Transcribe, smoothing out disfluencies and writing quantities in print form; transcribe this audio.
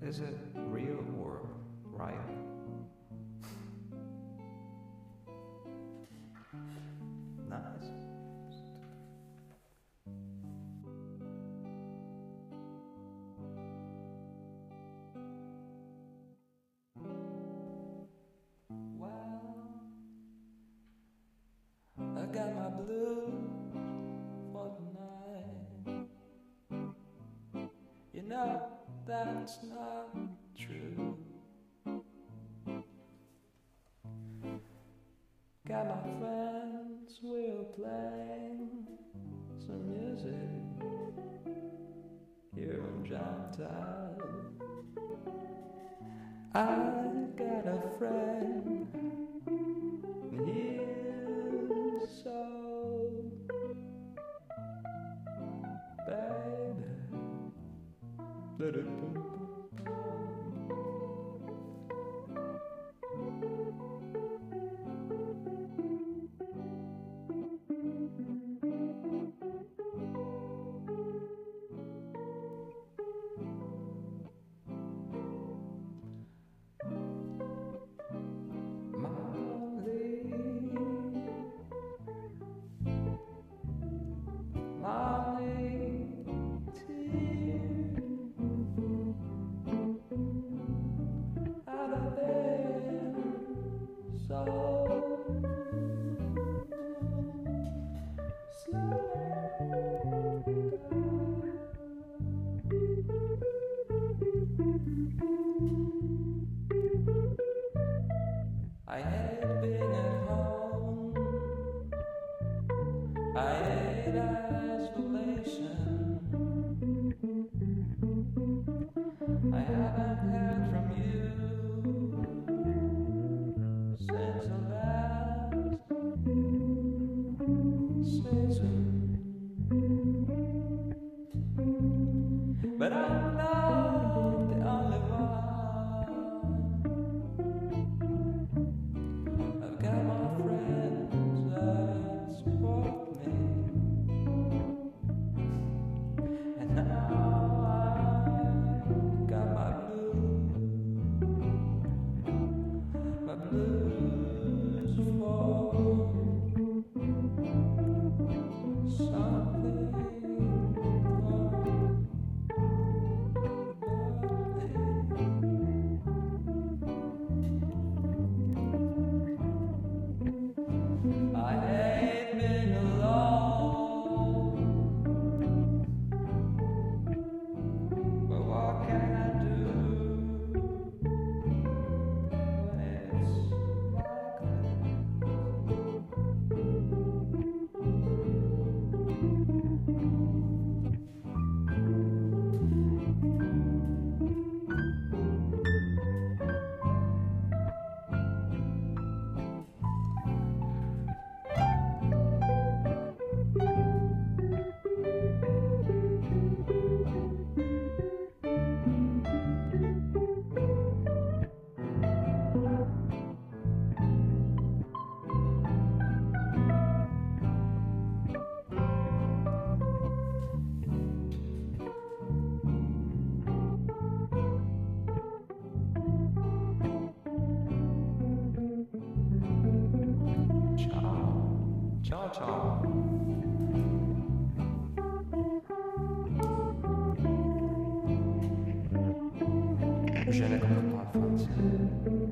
Is it real or right? Nice. Well, I got my blues for tonight. You know that's not true. Got my friends, we're playing some music here in Johntown. I got a friend, and he's so baby. I hate being at home. I hate isolation. I haven't heard from you since the last season. But I'm not the only one. I've got my friends that support me, and now I've got my blues for something called I hate being alone, but what can I do when it's like Ciao ciao. Je ne comprends pas le français.